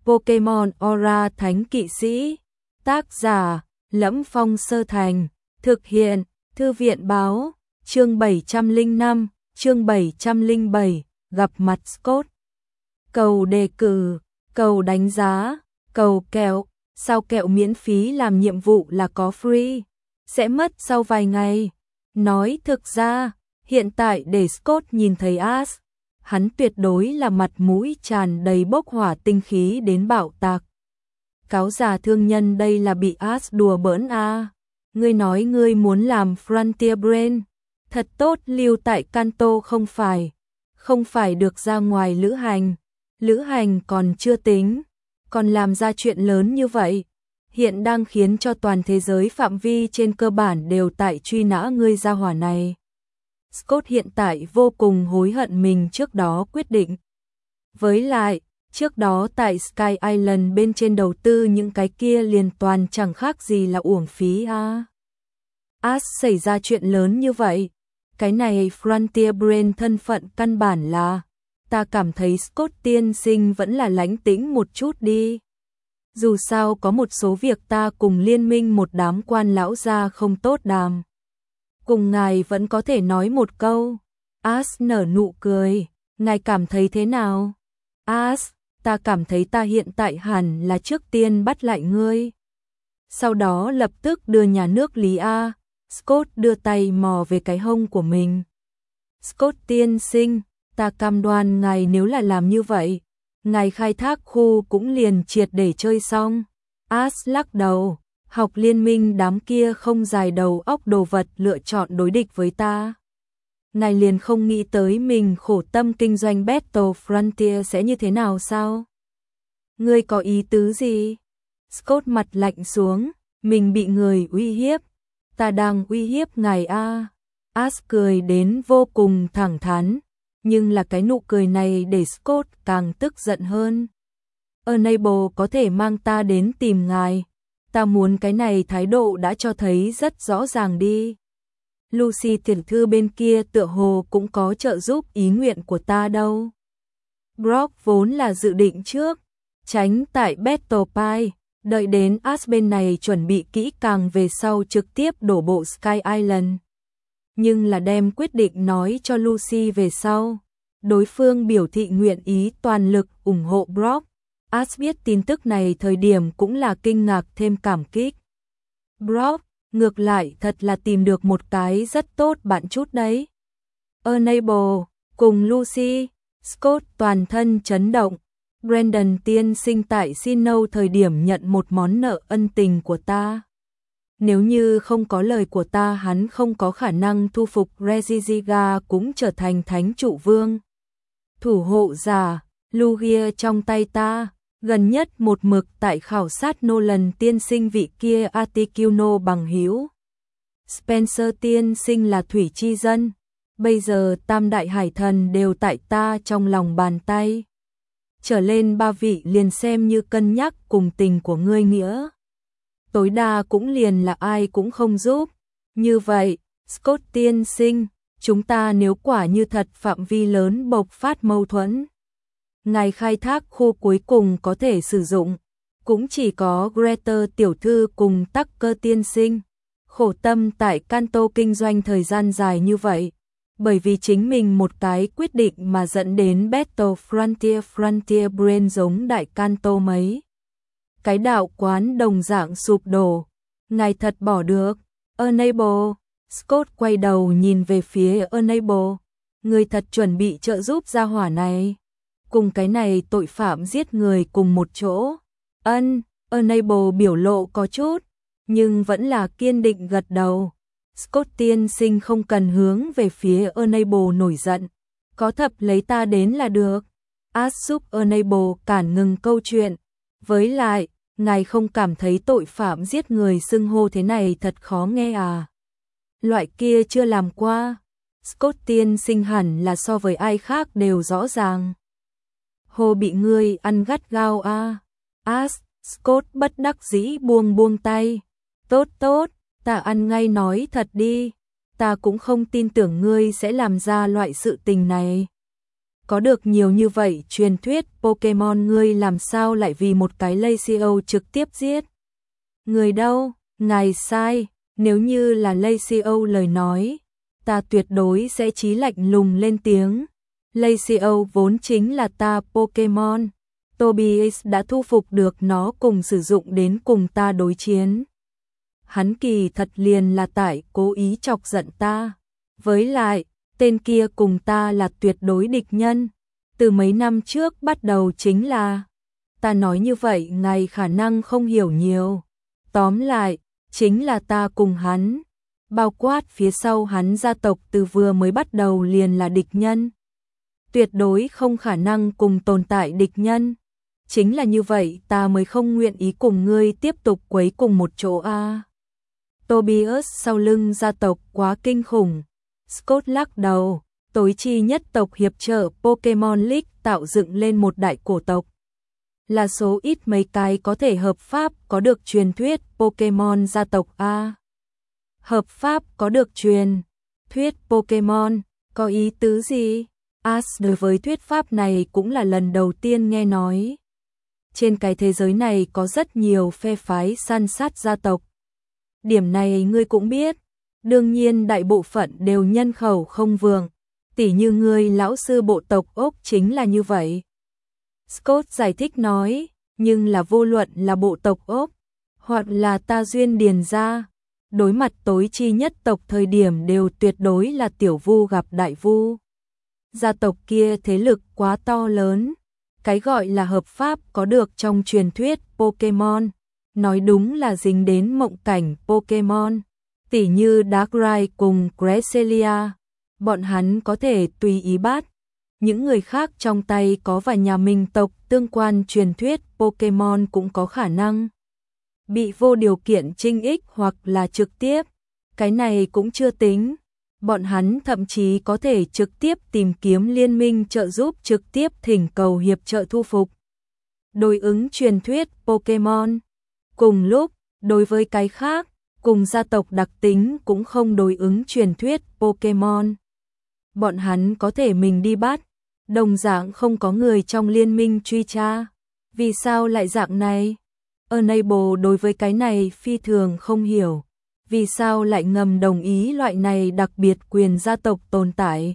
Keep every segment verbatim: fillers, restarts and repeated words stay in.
Pokemon Aura Thánh Kỵ Sĩ. Tác giả, Lẫm Phong Sơ Thành. Thực hiện, Thư viện Báo. Chương bảy trăm lẻ năm, chương bảy trăm lẻ bảy, gặp mặt Scott. Cầu đề cử, cầu đánh giá, cầu kẹo, sao kẹo miễn phí làm nhiệm vụ là có free, sẽ mất sau vài ngày. Nói thực ra, hiện tại để Scott nhìn thấy Ash, hắn tuyệt đối là mặt mũi tràn đầy bốc hỏa tinh khí đến bạo tạc. Cáo già thương nhân đây là bị Ash đùa bỡn à. Ngươi nói ngươi muốn làm Frontier Brain, thật tốt lưu tại Kanto không phải, không phải được ra ngoài lữ hành, lữ hành còn chưa tính, còn làm ra chuyện lớn như vậy, hiện đang khiến cho toàn thế giới phạm vi trên cơ bản đều tại truy nã ngươi gia hỏa này. Scott hiện tại vô cùng hối hận mình trước đó quyết định. Với lại, trước đó tại Sky Island bên trên đầu tư những cái kia liền toàn chẳng khác gì là uổng phí à. Ash xảy ra chuyện lớn như vậy, cái này Frontier Brain thân phận căn bản là, ta cảm thấy Scott tiên sinh vẫn là lánh tĩnh một chút đi. Dù sao có một số việc ta cùng liên minh một đám quan lão gia không tốt đàm. Cùng ngài vẫn có thể nói một câu. Ash nở nụ cười, ngài cảm thấy thế nào? Ash, ta cảm thấy ta hiện tại hẳn là trước tiên bắt lại ngươi. Sau đó lập tức đưa nhà nước Lý A. Scott đưa tay mò về cái hông của mình. Scott tiên sinh, ta cam đoan ngài nếu là làm như vậy, ngài khai thác khu cũng liền triệt để chơi xong. Ash lắc đầu, học liên minh đám kia không dài đầu óc đồ vật lựa chọn đối địch với ta. Ngài liền không nghĩ tới mình khổ tâm kinh doanh Battle Frontier sẽ như thế nào sao? Ngươi có ý tứ gì? Scott mặt lạnh xuống, mình bị người uy hiếp. Ta đang uy hiếp ngài a. Ash cười đến vô cùng thẳng thắn, nhưng là cái nụ cười này để Scott càng tức giận hơn. Enable có thể mang ta đến tìm ngài, ta muốn cái này thái độ đã cho thấy rất rõ ràng đi. Lucy tiểu thư bên kia tựa hồ cũng có trợ giúp ý nguyện của ta đâu. Brock vốn là dự định trước, tránh tại Battle Pie, đợi đến Ash bên này chuẩn bị kỹ càng về sau trực tiếp đổ bộ Sky Island. Nhưng là đem quyết định nói cho Lucy về sau. Đối phương biểu thị nguyện ý toàn lực ủng hộ Brock. Ash biết tin tức này thời điểm cũng là kinh ngạc thêm cảm kích. Brock, ngược lại thật là tìm được một cái rất tốt bạn chút đấy. Enable, cùng Lucy, Scott toàn thân chấn động. Brandon tiên sinh tại Sinnoh thời điểm nhận một món nợ ân tình của ta. Nếu như không có lời của ta hắn không có khả năng thu phục Regigiga cũng trở thành thánh trụ vương. Thủ hộ giả, Lugia trong tay ta, gần nhất một mực tại khảo sát Nolan tiên sinh vị kia Articuno bằng hữu. Spencer tiên sinh là thủy chi dân, bây giờ tam đại hải thần đều tại ta trong lòng bàn tay. Trở lên ba vị liền xem như cân nhắc cùng tình của ngươi nghĩa. Tối đa cũng liền là ai cũng không giúp. Như vậy, Scott tiên sinh, chúng ta nếu quả như thật phạm vi lớn bộc phát mâu thuẫn, ngài khai thác khu cuối cùng có thể sử dụng, cũng chỉ có Greta tiểu thư cùng Tucker tiên sinh. Khổ tâm tại Kanto kinh doanh thời gian dài như vậy, bởi vì chính mình một cái quyết định mà dẫn đến Battle Frontier Frontier Brain giống đại Kanto mấy. Cái đạo quán đồng dạng sụp đổ, ngài thật bỏ được. Enable, Scott quay đầu nhìn về phía Enable, người thật chuẩn bị trợ giúp gia hỏa này. Cùng cái này tội phạm giết người cùng một chỗ. Ân, Enable biểu lộ có chút, nhưng vẫn là kiên định gật đầu. Scott tiên sinh không cần hướng về phía Enable nổi giận, có thập lấy ta đến là được. Ash giúp Enable cản ngừng câu chuyện. Với lại, ngài không cảm thấy tội phạm giết người xưng hô thế này thật khó nghe à? Loại kia chưa làm qua. Scott tiên sinh hẳn là so với ai khác đều rõ ràng. Hồ bị ngươi ăn gắt gao à? Ash, Scott bất đắc dĩ buông buông tay. Tốt tốt, ta ăn ngay nói thật đi. Ta cũng không tin tưởng ngươi sẽ làm ra loại sự tình này. Có được nhiều như vậy truyền thuyết Pokemon, ngươi làm sao lại vì một cái Leixio trực tiếp giết? Người đâu? Ngài sai, nếu như là Leixio lời nói, ta tuyệt đối sẽ chí lạnh lùng lên tiếng. Leixio vốn chính là ta Pokemon. Tobias đã thu phục được nó cùng sử dụng đến cùng ta đối chiến. Hắn kỳ thật liền là tại cố ý chọc giận ta. Với lại, tên kia cùng ta là tuyệt đối địch nhân. Từ mấy năm trước bắt đầu chính là... Ta nói như vậy ngài khả năng không hiểu nhiều. Tóm lại, chính là ta cùng hắn. Bao quát phía sau hắn gia tộc từ vừa mới bắt đầu liền là địch nhân. Tuyệt đối không khả năng cùng tồn tại địch nhân. Chính là như vậy ta mới không nguyện ý cùng ngươi tiếp tục quấy cùng một chỗ a. À. Tobias sau lưng gia tộc quá kinh khủng. Scott lắc đầu, tối chi nhất tộc hiệp trợ Pokemon League tạo dựng lên một đại cổ tộc. Là số ít mấy cái có thể hợp pháp có được truyền thuyết Pokemon gia tộc a. Hợp pháp có được truyền thuyết Pokemon, có ý tứ gì? As đối với thuyết pháp này cũng là lần đầu tiên nghe nói. Trên cái thế giới này có rất nhiều phe phái săn sát gia tộc. Điểm này ngươi cũng biết. Đương nhiên đại bộ phận đều nhân khẩu không vượng. Tỉ như ngươi lão sư bộ tộc ốc chính là như vậy. Scott giải thích nói, nhưng là vô luận là bộ tộc ốc, hoặc là ta duyên điền ra, đối mặt tối chi nhất tộc thời điểm đều tuyệt đối là tiểu vu gặp đại vu. Gia tộc kia thế lực quá to lớn, cái gọi là hợp pháp có được trong truyền thuyết Pokemon, nói đúng là dính đến mộng cảnh Pokemon, tỉ như Darkrai cùng Cresselia, bọn hắn có thể tùy ý bắt. Những người khác trong tay có và nhà mình tộc tương quan truyền thuyết Pokemon cũng có khả năng bị vô điều kiện trinh ích hoặc là trực tiếp. Cái này cũng chưa tính. Bọn hắn thậm chí có thể trực tiếp tìm kiếm liên minh trợ giúp, trực tiếp thỉnh cầu hiệp trợ thu phục. Đối ứng truyền thuyết Pokemon. Cùng lúc, đối với cái khác, cùng gia tộc đặc tính cũng không đối ứng truyền thuyết Pokemon. Bọn hắn có thể mình đi bắt. Đồng dạng không có người trong liên minh truy tra. Vì sao lại dạng này? Enable đối với cái này phi thường không hiểu. Vì sao lại ngầm đồng ý loại này đặc biệt quyền gia tộc tồn tại?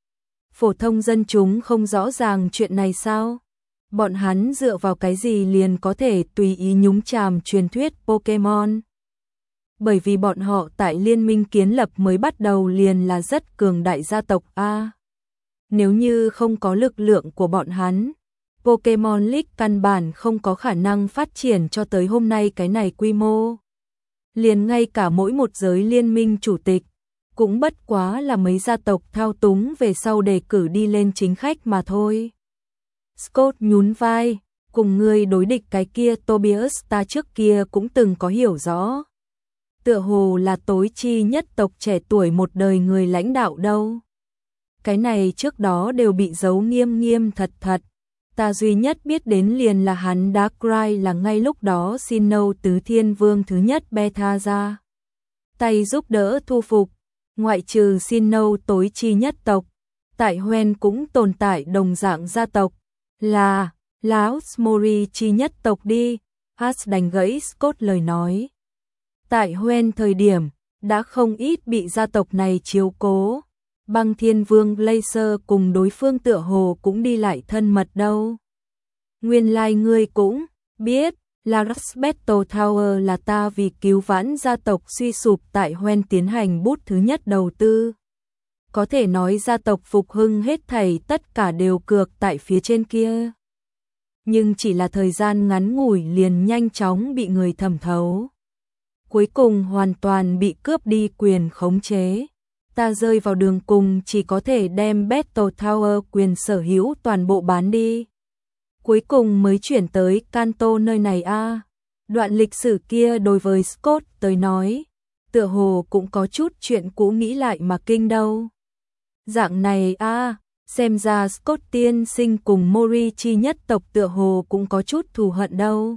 Phổ thông dân chúng không rõ ràng chuyện này sao? Bọn hắn dựa vào cái gì liền có thể tùy ý nhúng chàm truyền thuyết Pokemon? Bởi vì bọn họ tại liên minh kiến lập mới bắt đầu liền là rất cường đại gia tộc A. Nếu như không có lực lượng của bọn hắn, Pokemon League căn bản không có khả năng phát triển cho tới hôm nay cái này quy mô. Liền ngay cả mỗi một giới liên minh chủ tịch, cũng bất quá là mấy gia tộc thao túng về sau đề cử đi lên chính khách mà thôi. Scott nhún vai, cùng người đối địch cái kia Tobias ta trước kia cũng từng có hiểu rõ. Tựa hồ là tối chi nhất tộc trẻ tuổi một đời người lãnh đạo đâu. Cái này trước đó đều bị giấu nghiêm nghiêm thật thật. Ta duy nhất biết đến liền là hắn Darkrai là ngay lúc đó Sinnoh tứ thiên vương thứ nhất beta ra tay giúp đỡ thu phục. Ngoại trừ Sinnoh tối chi nhất tộc, tại Hoenn cũng tồn tại đồng dạng gia tộc, là Lão Mori chi nhất tộc đi. As đánh gãy Scott lời nói. Tại Hoenn thời điểm, đã không ít bị gia tộc này chiếu cố. Băng Thiên Vương Glacier cùng đối phương tựa hồ cũng đi lại thân mật đâu. Nguyên lai like ngươi cũng biết, là Battle Tower là ta vì cứu vãn gia tộc suy sụp tại Hoenn tiến hành bút thứ nhất đầu tư. Có thể nói gia tộc phục hưng hết thảy tất cả đều cược tại phía trên kia. Nhưng chỉ là thời gian ngắn ngủi liền nhanh chóng bị người thẩm thấu. Cuối cùng hoàn toàn bị cướp đi quyền khống chế. Ta rơi vào đường cùng chỉ có thể đem Battle Tower quyền sở hữu toàn bộ bán đi. Cuối cùng mới chuyển tới Kanto nơi này a. À. Đoạn lịch sử kia đối với Scott tới nói, tựa hồ cũng có chút chuyện cũ nghĩ lại mà kinh đâu. Dạng này a, à, xem ra Scott tiên sinh cùng Mori chi nhất tộc tựa hồ cũng có chút thù hận đâu.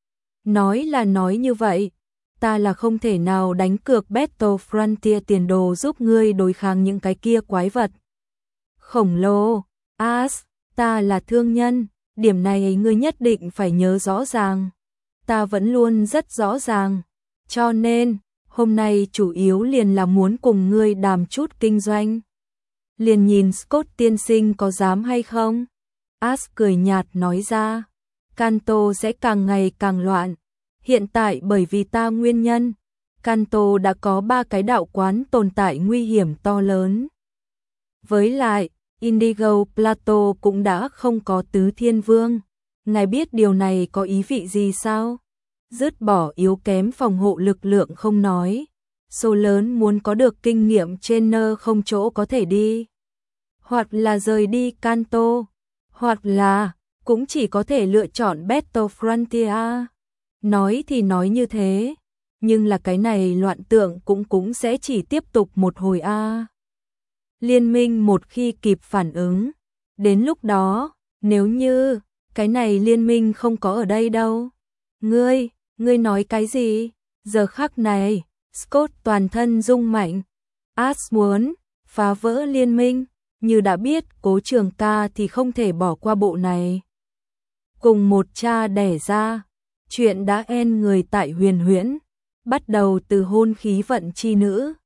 Nói là nói như vậy, ta là không thể nào đánh cược Battle Frontier tiền đồ giúp ngươi đối kháng những cái kia quái vật khổng lồ. As, ta là thương nhân, điểm này ngươi nhất định phải nhớ rõ ràng. Ta vẫn luôn rất rõ ràng, cho nên, hôm nay chủ yếu liền là muốn cùng ngươi đàm chút kinh doanh. Liền nhìn Scott tiên sinh có dám hay không? As cười nhạt nói ra, Kanto sẽ càng ngày càng loạn. Hiện tại bởi vì ta nguyên nhân, Kanto đã có ba cái đạo quán tồn tại nguy hiểm to lớn. Với lại, Indigo Plateau cũng đã không có tứ thiên vương. Ngài biết điều này có ý vị gì sao? Dứt bỏ yếu kém phòng hộ lực lượng không nói. Số lớn muốn có được kinh nghiệm trên nơ không chỗ có thể đi. Hoặc là rời đi Kanto. Hoặc là, cũng chỉ có thể lựa chọn Battle Frontier. Nói thì nói như thế. Nhưng là cái này loạn tượng cũng cũng sẽ chỉ tiếp tục một hồi a. Liên minh một khi kịp phản ứng. Đến lúc đó, nếu như, cái này liên minh không có ở đây đâu. Ngươi, ngươi nói cái gì? Giờ khắc này, Scott toàn thân rung mạnh. As muốn phá vỡ liên minh, như đã biết Cố Trường Ca thì không thể bỏ qua bộ này. Cùng một cha đẻ ra, chuyện đã en người tại Huyền Huyễn, bắt đầu từ hôn khí vận chi nữ.